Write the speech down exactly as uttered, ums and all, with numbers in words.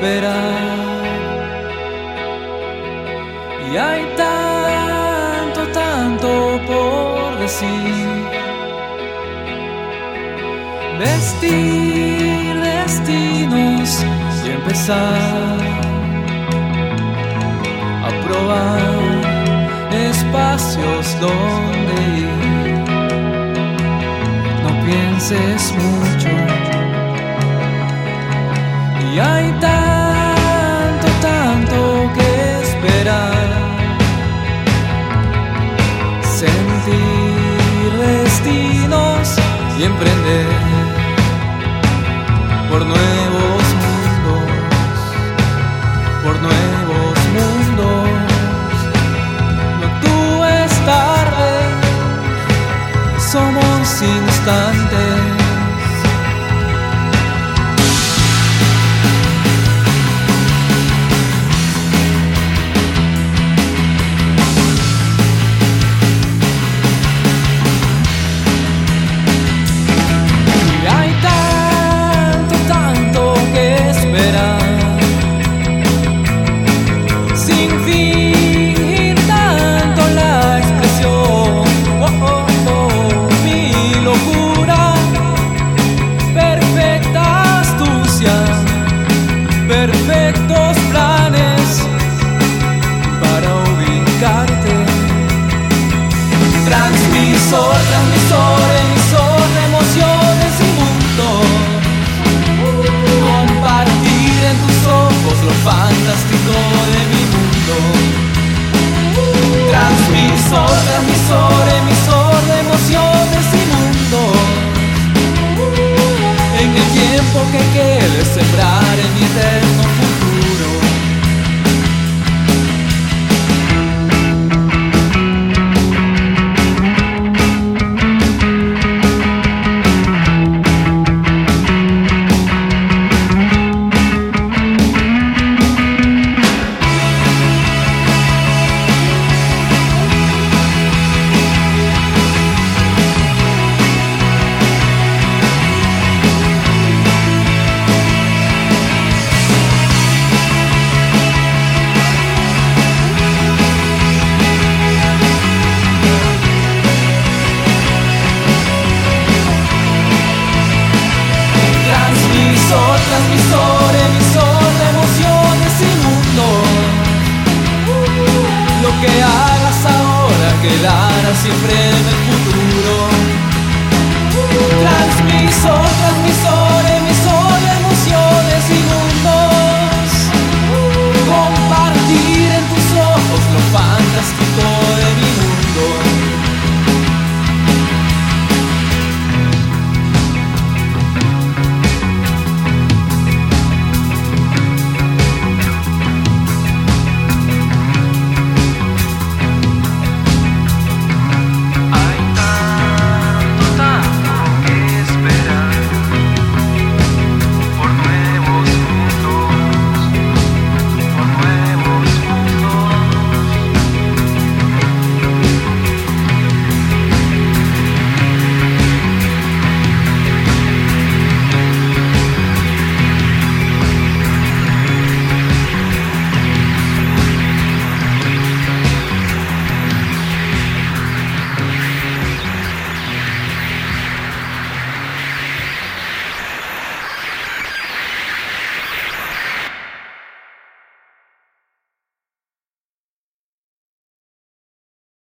esperar. Y hay tanto, tanto por decir. Vestir destinos y empezar a probar espacios donde ir. No pienses mucho. Y hay tanto, tanto que esperar. Sentir destinos y emprender por nuevos mundos, por nuevos mundos. No actúes tarde, somos instantes. Perfectos planes para ubicarte. Transmisor, transmisor, emisor de emociones y mundos. Compartir en tus ojos lo fantástico de mi mundo. Transmisor, transmisor, emisor de emociones y mundos. En el tiempo que quede sembrar en mi eterno futuro. Transmisor, emisor de emociones y mundos. Lo que hagas ahora quedará siempre